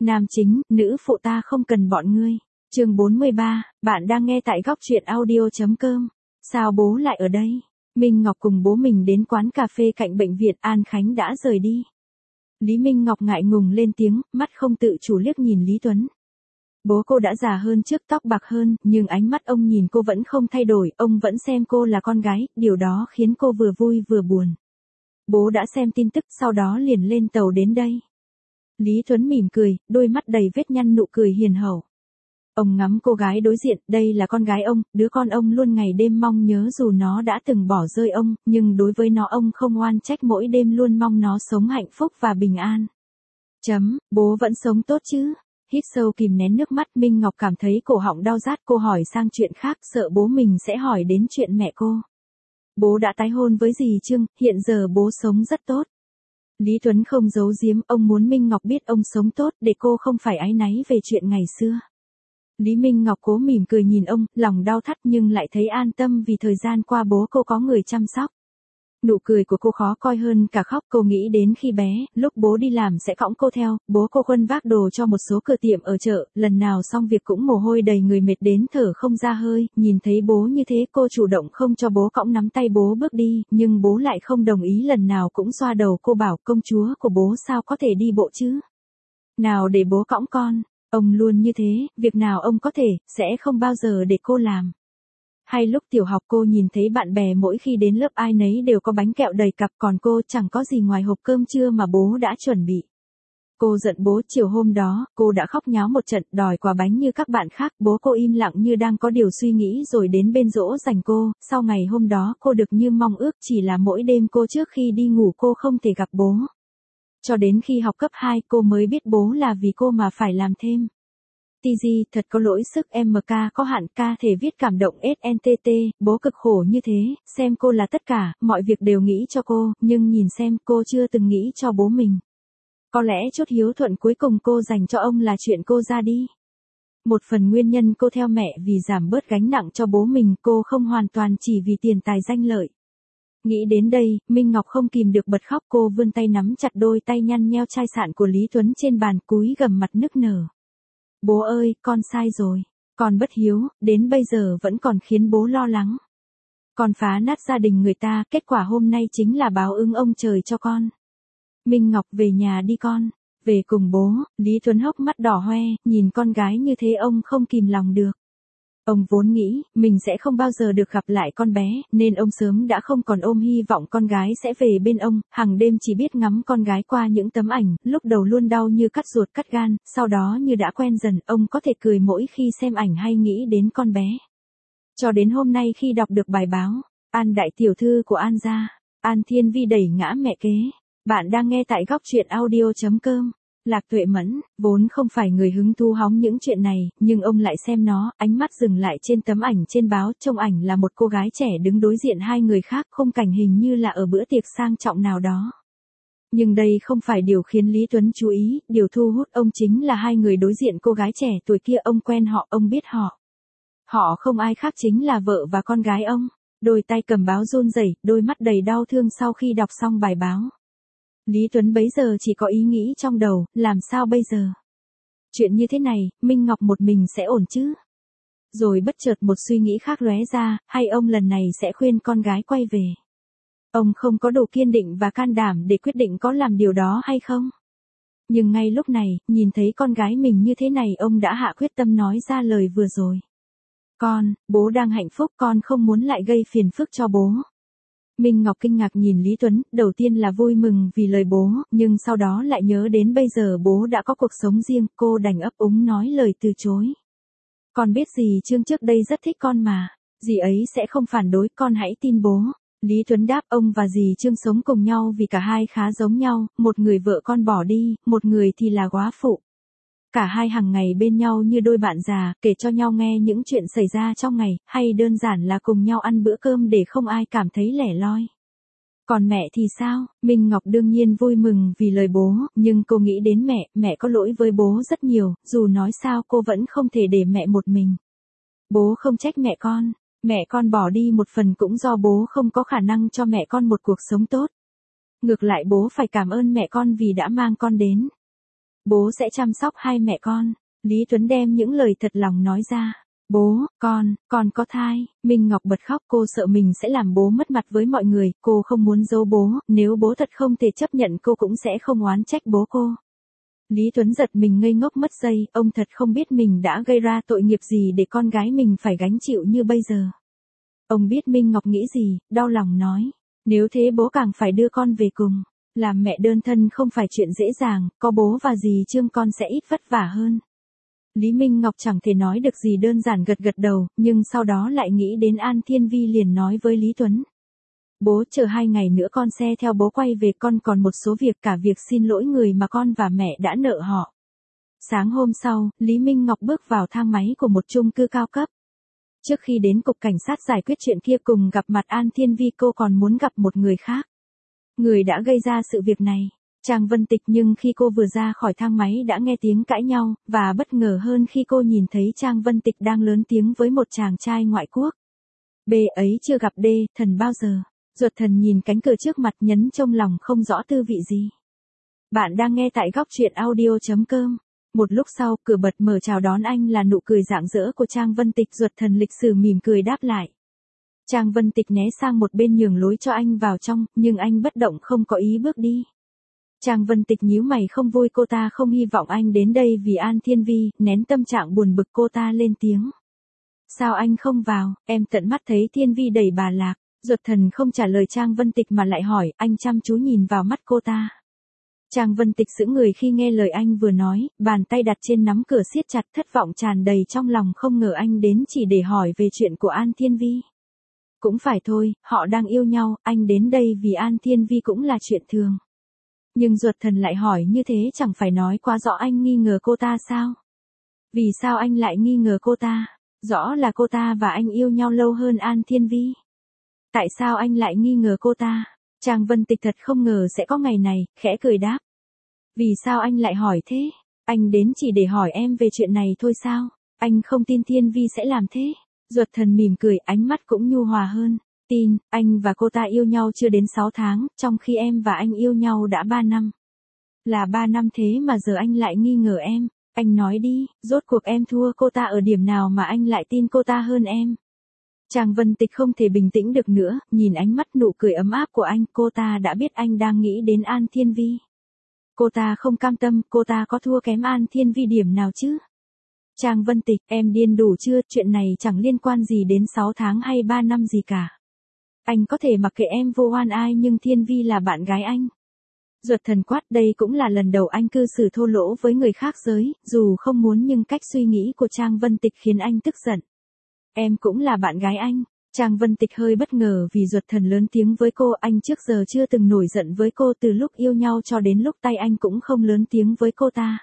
Nam chính, nữ phụ ta không cần bọn ngươi. Chương 43, bạn đang nghe tại góc truyện audio.com. Sao bố lại ở đây? Minh Ngọc cùng bố mình đến quán cà phê cạnh bệnh viện An Khánh đã rời đi. Lý Minh Ngọc ngại ngùng lên tiếng, mắt không tự chủ liếc nhìn Lý Tuấn. Bố cô đã già hơn trước, tóc bạc hơn, nhưng ánh mắt ông nhìn cô vẫn không thay đổi, ông vẫn xem cô là con gái, điều đó khiến cô vừa vui vừa buồn. Bố đã xem tin tức, sau đó liền lên tàu đến đây. Lý Tuấn mỉm cười, đôi mắt đầy vết nhăn, nụ cười hiền hậu. Ông ngắm cô gái đối diện, đây là con gái ông, đứa con ông luôn ngày đêm mong nhớ dù nó đã từng bỏ rơi ông, nhưng đối với nó ông không oan trách, mỗi đêm luôn mong nó sống hạnh phúc và bình an. Bố vẫn sống tốt chứ? Hít sâu kìm nén nước mắt, Minh Ngọc cảm thấy cổ họng đau rát, cô hỏi sang chuyện khác, sợ bố mình sẽ hỏi đến chuyện mẹ cô. Bố đã tái hôn với dì Trương, hiện giờ bố sống rất tốt. Lý Tuấn không giấu giếm, ông muốn Minh Ngọc biết ông sống tốt để cô không phải áy náy về chuyện ngày xưa. Lý Minh Ngọc cố mỉm cười nhìn ông, lòng đau thắt nhưng lại thấy an tâm vì thời gian qua bố cô có người chăm sóc. Nụ cười của cô khó coi hơn cả khóc, cô nghĩ đến khi bé, lúc bố đi làm sẽ cõng cô theo, bố cô khuân vác đồ cho một số cửa tiệm ở chợ, lần nào xong việc cũng mồ hôi đầy người, mệt đến thở không ra hơi, nhìn thấy bố như thế cô chủ động không cho bố cõng, nắm tay bố bước đi, nhưng bố lại không đồng ý, lần nào cũng xoa đầu cô bảo công chúa của bố sao có thể đi bộ chứ. Nào để bố cõng con, ông luôn như thế, việc nào ông có thể, sẽ không bao giờ để cô làm. Hay lúc tiểu học cô nhìn thấy bạn bè mỗi khi đến lớp ai nấy đều có bánh kẹo đầy cặp, còn cô chẳng có gì ngoài hộp cơm trưa mà bố đã chuẩn bị. Cô giận bố, chiều hôm đó, cô đã khóc nháo một trận, đòi quả bánh như các bạn khác, bố cô im lặng như đang có điều suy nghĩ rồi đến bên dỗ dành cô, sau ngày hôm đó cô được như mong ước, chỉ là mỗi đêm cô trước khi đi ngủ cô không thể gặp bố. Cho đến khi học cấp 2 cô mới biết bố là vì cô mà phải làm thêm. TG, thật có lỗi, sức MK có hạn, ca thể viết cảm động SNTT, bố cực khổ như thế, xem cô là tất cả, mọi việc đều nghĩ cho cô, nhưng nhìn xem cô chưa từng nghĩ cho bố mình. Có lẽ chút hiếu thuận cuối cùng cô dành cho ông là chuyện cô ra đi. Một phần nguyên nhân cô theo mẹ vì giảm bớt gánh nặng cho bố mình, cô không hoàn toàn chỉ vì tiền tài danh lợi. Nghĩ đến đây, Minh Ngọc không kìm được bật khóc, cô vươn tay nắm chặt đôi tay nhăn nheo chai sạn của Lý Tuấn trên bàn, cúi gằm mặt nức nở. Bố ơi, con sai rồi. Con bất hiếu, đến bây giờ vẫn còn khiến bố lo lắng. Con phá nát gia đình người ta, kết quả hôm nay chính là báo ứng ông trời cho con. Minh Ngọc, về nhà đi con. Về cùng bố. Lý Tuấn hốc mắt đỏ hoe, nhìn con gái như thế ông không kìm lòng được. Ông vốn nghĩ, mình sẽ không bao giờ được gặp lại con bé, nên ông sớm đã không còn ôm hy vọng con gái sẽ về bên ông, hàng đêm chỉ biết ngắm con gái qua những tấm ảnh, lúc đầu luôn đau như cắt ruột cắt gan, sau đó như đã quen dần, ông có thể cười mỗi khi xem ảnh hay nghĩ đến con bé. Cho đến hôm nay khi đọc được bài báo, An đại tiểu thư của An gia, An Thiên Vi đẩy ngã mẹ kế. Bạn đang nghe tại góc truyện audio.com. Lạc Tuệ Mẫn, vốn không phải người hứng thú hóng những chuyện này, nhưng ông lại xem nó, ánh mắt dừng lại trên tấm ảnh trên báo, trong ảnh là một cô gái trẻ đứng đối diện hai người khác, khung cảnh hình như là ở bữa tiệc sang trọng nào đó. Nhưng đây không phải điều khiến Lý Tuấn chú ý, điều thu hút ông chính là hai người đối diện cô gái trẻ tuổi kia, ông quen họ, ông biết họ. Họ không ai khác chính là vợ và con gái ông. Đôi tay cầm báo run rẩy, đôi mắt đầy đau thương sau khi đọc xong bài báo. Lý Tuấn bấy giờ chỉ có ý nghĩ trong đầu, làm sao bây giờ? Chuyện như thế này, Minh Ngọc một mình sẽ ổn chứ? Rồi bất chợt một suy nghĩ khác lóe ra, hay ông lần này sẽ khuyên con gái quay về? Ông không có đủ kiên định và can đảm để quyết định có làm điều đó hay không? Nhưng ngay lúc này, nhìn thấy con gái mình như thế này, ông đã hạ quyết tâm nói ra lời vừa rồi. Con, bố đang hạnh phúc, con không muốn lại gây phiền phức cho bố. Minh Ngọc kinh ngạc nhìn Lý Tuấn, đầu tiên là vui mừng vì lời bố, nhưng sau đó lại nhớ đến bây giờ bố đã có cuộc sống riêng, cô đành ấp úng nói lời từ chối. Con biết dì Trương trước đây rất thích con mà, dì ấy sẽ không phản đối, con hãy tin bố. Lý Tuấn đáp, ông và dì Trương sống cùng nhau vì cả hai khá giống nhau, một người vợ con bỏ đi, một người thì là góa phụ. Cả hai hàng ngày bên nhau như đôi bạn già, kể cho nhau nghe những chuyện xảy ra trong ngày, hay đơn giản là cùng nhau ăn bữa cơm để không ai cảm thấy lẻ loi. Còn mẹ thì sao? Minh Ngọc đương nhiên vui mừng vì lời bố, nhưng cô nghĩ đến mẹ có lỗi với bố rất nhiều, dù nói sao cô vẫn không thể để mẹ một mình. Bố không trách mẹ con bỏ đi một phần cũng do bố không có khả năng cho mẹ con một cuộc sống tốt. Ngược lại bố phải cảm ơn mẹ con vì đã mang con đến. Bố sẽ chăm sóc hai mẹ con. Lý Tuấn đem những lời thật lòng nói ra. Bố, con có thai. Minh Ngọc bật khóc, cô sợ mình sẽ làm bố mất mặt với mọi người, cô không muốn giấu bố, nếu bố thật không thể chấp nhận cô cũng sẽ không oán trách bố cô. Lý Tuấn giật mình ngây ngốc mất giây, ông thật không biết mình đã gây ra tội nghiệp gì để con gái mình phải gánh chịu như bây giờ. Ông biết Minh Ngọc nghĩ gì, đau lòng nói, nếu thế bố càng phải đưa con về cùng. Làm mẹ đơn thân không phải chuyện dễ dàng, có bố và dì Trương con sẽ ít vất vả hơn. Lý Minh Ngọc chẳng thể nói được gì, đơn giản gật gật đầu, nhưng sau đó lại nghĩ đến An Thiên Vi liền nói với Lý Tuấn. Bố chờ 2 ngày nữa con sẽ theo bố quay về, con còn một số việc, cả việc xin lỗi người mà con và mẹ đã nợ họ. Sáng hôm sau, Lý Minh Ngọc bước vào thang máy của một chung cư cao cấp. Trước khi đến cục cảnh sát giải quyết chuyện kia cùng gặp mặt An Thiên Vi, cô còn muốn gặp một người khác. Người đã gây ra sự việc này, Trang Vân Tịch, nhưng khi cô vừa ra khỏi thang máy đã nghe tiếng cãi nhau, và bất ngờ hơn khi cô nhìn thấy Trang Vân Tịch đang lớn tiếng với một chàng trai ngoại quốc. B ấy chưa gặp D thần bao giờ. Ruột thần nhìn cánh cửa trước mặt nhấn trong lòng không rõ tư vị gì. Bạn đang nghe tại góc truyện audio.com. Một lúc sau, cửa bật mở chào đón anh là nụ cười rạng rỡ của Trang Vân Tịch. Ruột thần lịch sự mỉm cười đáp lại. Trang Vân Tịch né sang một bên nhường lối cho anh vào trong, nhưng anh bất động không có ý bước đi. Trang Vân Tịch nhíu mày không vui, cô ta không hy vọng anh đến đây vì An Thiên Vi, nén tâm trạng buồn bực cô ta lên tiếng. Sao anh không vào, em tận mắt thấy Thiên Vi đẩy bà Lạc. Ruột thần không trả lời Trang Vân Tịch mà lại hỏi, anh chăm chú nhìn vào mắt cô ta. Trang Vân Tịch sững người khi nghe lời anh vừa nói, bàn tay đặt trên nắm cửa siết chặt, thất vọng tràn đầy trong lòng, không ngờ anh đến chỉ để hỏi về chuyện của An Thiên Vi. Cũng phải thôi, họ đang yêu nhau, anh đến đây vì An Thiên Vi cũng là chuyện thường. Nhưng ruột thần lại hỏi như thế chẳng phải nói quá rõ, anh nghi ngờ cô ta sao? Vì sao anh lại nghi ngờ cô ta? Rõ là cô ta và anh yêu nhau lâu hơn An Thiên Vi. Tại sao anh lại nghi ngờ cô ta? Trang Vân Tịch thật không ngờ sẽ có ngày này, khẽ cười đáp. Vì sao anh lại hỏi thế? Anh đến chỉ để hỏi em về chuyện này thôi sao? Anh không tin Thiên Vi sẽ làm thế. Ruột thần mỉm cười, ánh mắt cũng nhu hòa hơn. Tin, anh và cô ta yêu nhau chưa đến 6 tháng, trong khi em và anh yêu nhau đã 3 năm. Là 3 năm thế mà giờ anh lại nghi ngờ em. Anh nói đi, rốt cuộc em thua cô ta ở điểm nào mà anh lại tin cô ta hơn em? Trang Vân Tịch không thể bình tĩnh được nữa, nhìn ánh mắt nụ cười ấm áp của anh, cô ta đã biết anh đang nghĩ đến An Thiên Vi. Cô ta không cam tâm, cô ta có thua kém An Thiên Vi điểm nào chứ? Trang Vân Tịch, em điên đủ chưa, chuyện này chẳng liên quan gì đến 6 tháng hay 3 năm gì cả. Anh có thể mặc kệ em vô oan ai, nhưng Thiên Vi là bạn gái anh. Ruột thần quát, đây cũng là lần đầu anh cư xử thô lỗ với người khác giới, dù không muốn nhưng cách suy nghĩ của Trang Vân Tịch khiến anh tức giận. Em cũng là bạn gái anh. Trang Vân Tịch hơi bất ngờ vì ruột thần lớn tiếng với cô, anh trước giờ chưa từng nổi giận với cô, từ lúc yêu nhau cho đến lúc tay anh cũng không lớn tiếng với cô ta.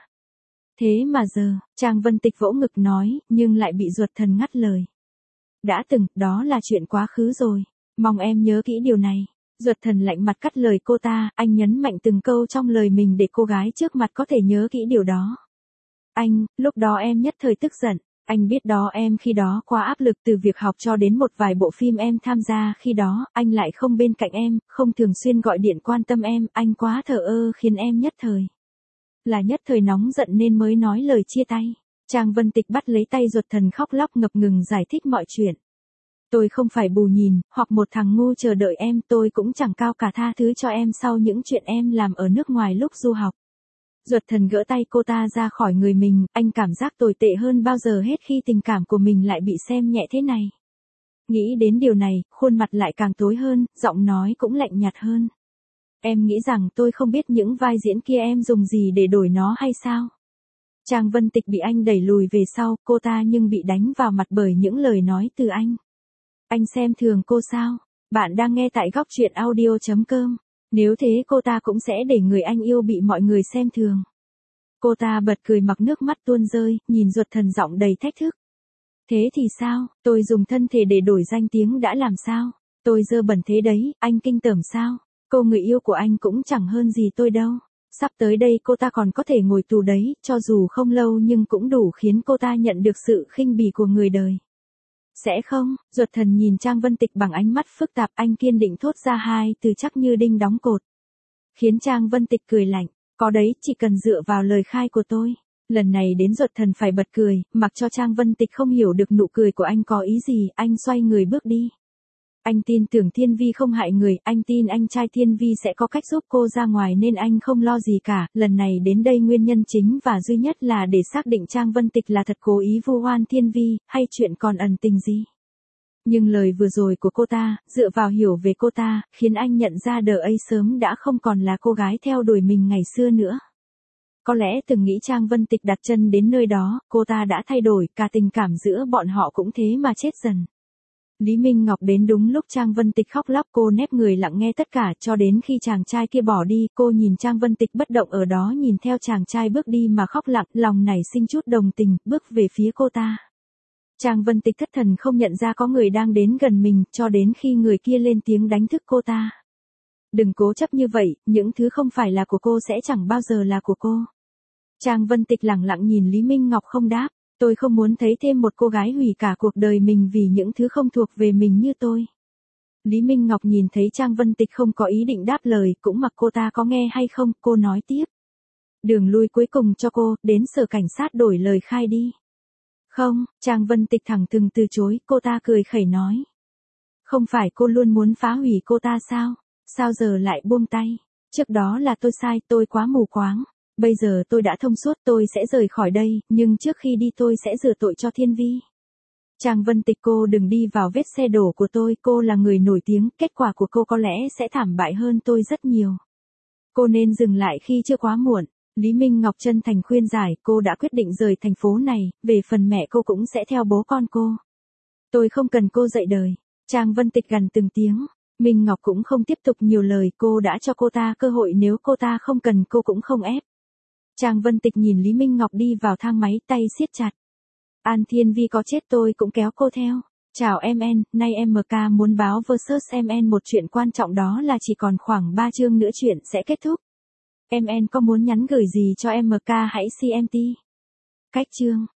Thế mà giờ, Trang Vân Tịch vỗ ngực nói, nhưng lại bị ruột thần ngắt lời. Đã từng, đó là chuyện quá khứ rồi. Mong em nhớ kỹ điều này. Ruột thần lạnh mặt cắt lời cô ta, anh nhấn mạnh từng câu trong lời mình để cô gái trước mặt có thể nhớ kỹ điều đó. Anh, lúc đó em nhất thời tức giận. Anh biết đó, em khi đó quá áp lực, từ việc học cho đến một vài bộ phim em tham gia khi đó, anh lại không bên cạnh em, không thường xuyên gọi điện quan tâm em, anh quá thờ ơ khiến em nhất thời nóng giận nên mới nói lời chia tay. Trang Vân Tịch bắt lấy tay ruột thần khóc lóc ngập ngừng giải thích mọi chuyện. Tôi không phải bù nhìn, hoặc một thằng ngu chờ đợi em, tôi cũng chẳng cao cả tha thứ cho em sau những chuyện em làm ở nước ngoài lúc du học. Ruột thần gỡ tay cô ta ra khỏi người mình, anh cảm giác tồi tệ hơn bao giờ hết khi tình cảm của mình lại bị xem nhẹ thế này. Nghĩ đến điều này, khuôn mặt lại càng tối hơn, giọng nói cũng lạnh nhạt hơn. Em nghĩ rằng tôi không biết những vai diễn kia em dùng gì để đổi nó hay sao? Trang Vân Tịch bị anh đẩy lùi về sau, cô ta nhưng bị đánh vào mặt bởi những lời nói từ anh. Anh xem thường cô sao? Bạn đang nghe tại góc truyện audio.com. Nếu thế cô ta cũng sẽ để người anh yêu bị mọi người xem thường. Cô ta bật cười mặc nước mắt tuôn rơi, nhìn ruột thần giọng đầy thách thức. Thế thì sao, tôi dùng thân thể để đổi danh tiếng đã làm sao? Tôi dơ bẩn thế đấy, anh kinh tởm sao? Cô người yêu của anh cũng chẳng hơn gì tôi đâu. Sắp tới đây cô ta còn có thể ngồi tù đấy, cho dù không lâu nhưng cũng đủ khiến cô ta nhận được sự khinh bỉ của người đời. Sẽ không, ruột thần nhìn Trang Vân Tịch bằng ánh mắt phức tạp, anh kiên định thốt ra hai từ chắc như đinh đóng cột. Khiến Trang Vân Tịch cười lạnh. Có đấy, chỉ cần dựa vào lời khai của tôi. Lần này đến ruột thần phải bật cười, mặc cho Trang Vân Tịch không hiểu được nụ cười của anh có ý gì, anh xoay người bước đi. Anh tin tưởng Thiên Vi không hại người, anh tin anh trai Thiên Vi sẽ có cách giúp cô ra ngoài nên anh không lo gì cả, lần này đến đây nguyên nhân chính và duy nhất là để xác định Trang Vân Tịch là thật cố ý vu oan Thiên Vi, hay chuyện còn ẩn tình gì. Nhưng lời vừa rồi của cô ta, dựa vào hiểu về cô ta, khiến anh nhận ra đờ ấy sớm đã không còn là cô gái theo đuổi mình ngày xưa nữa. Có lẽ từng nghĩ Trang Vân Tịch đặt chân đến nơi đó, cô ta đã thay đổi, cả tình cảm giữa bọn họ cũng thế mà chết dần. Lý Minh Ngọc đến đúng lúc Trang Vân Tịch khóc lóc, cô nép người lặng nghe tất cả cho đến khi chàng trai kia bỏ đi, cô nhìn Trang Vân Tịch bất động ở đó nhìn theo chàng trai bước đi mà khóc lặng, lòng nảy sinh chút đồng tình, bước về phía cô ta. Trang Vân Tịch thất thần không nhận ra có người đang đến gần mình, cho đến khi người kia lên tiếng đánh thức cô ta. Đừng cố chấp như vậy, những thứ không phải là của cô sẽ chẳng bao giờ là của cô. Trang Vân Tịch lặng lặng nhìn Lý Minh Ngọc không đáp. Tôi không muốn thấy thêm một cô gái hủy cả cuộc đời mình vì những thứ không thuộc về mình như tôi. Lý Minh Ngọc nhìn thấy Trang Vân Tịch không có ý định đáp lời, cũng mặc cô ta có nghe hay không, cô nói tiếp. Đường lui cuối cùng cho cô, đến sở cảnh sát đổi lời khai đi. Không, Trang Vân Tịch thẳng thừng từ chối, cô ta cười khẩy nói. Không phải cô luôn muốn phá hủy cô ta sao? Sao giờ lại buông tay? Trước đó là tôi sai, tôi quá mù quáng. Bây giờ tôi đã thông suốt, tôi sẽ rời khỏi đây, nhưng trước khi đi tôi sẽ rửa tội cho Thiên Vi. Trang Vân Tịch, cô đừng đi vào vết xe đổ của tôi, cô là người nổi tiếng, kết quả của cô có lẽ sẽ thảm bại hơn tôi rất nhiều. Cô nên dừng lại khi chưa quá muộn. Lý Minh Ngọc chân thành khuyên giải, cô đã quyết định rời thành phố này, về phần mẹ cô cũng sẽ theo bố con cô. Tôi không cần cô dạy đời. Trang Vân Tịch gằn từng tiếng. Minh Ngọc cũng không tiếp tục nhiều lời, cô đã cho cô ta cơ hội, nếu cô ta không cần cô cũng không ép. Trang Vân Tịch nhìn Lý Minh Ngọc đi vào thang máy, tay siết chặt. An Thiên Vi có chết tôi cũng kéo cô theo. Chào MN, nay MK muốn báo versus MN một chuyện quan trọng, đó là chỉ còn khoảng 3 chương nữa chuyện sẽ kết thúc. MN có muốn nhắn gửi gì cho MK hãy CMT. Cách chương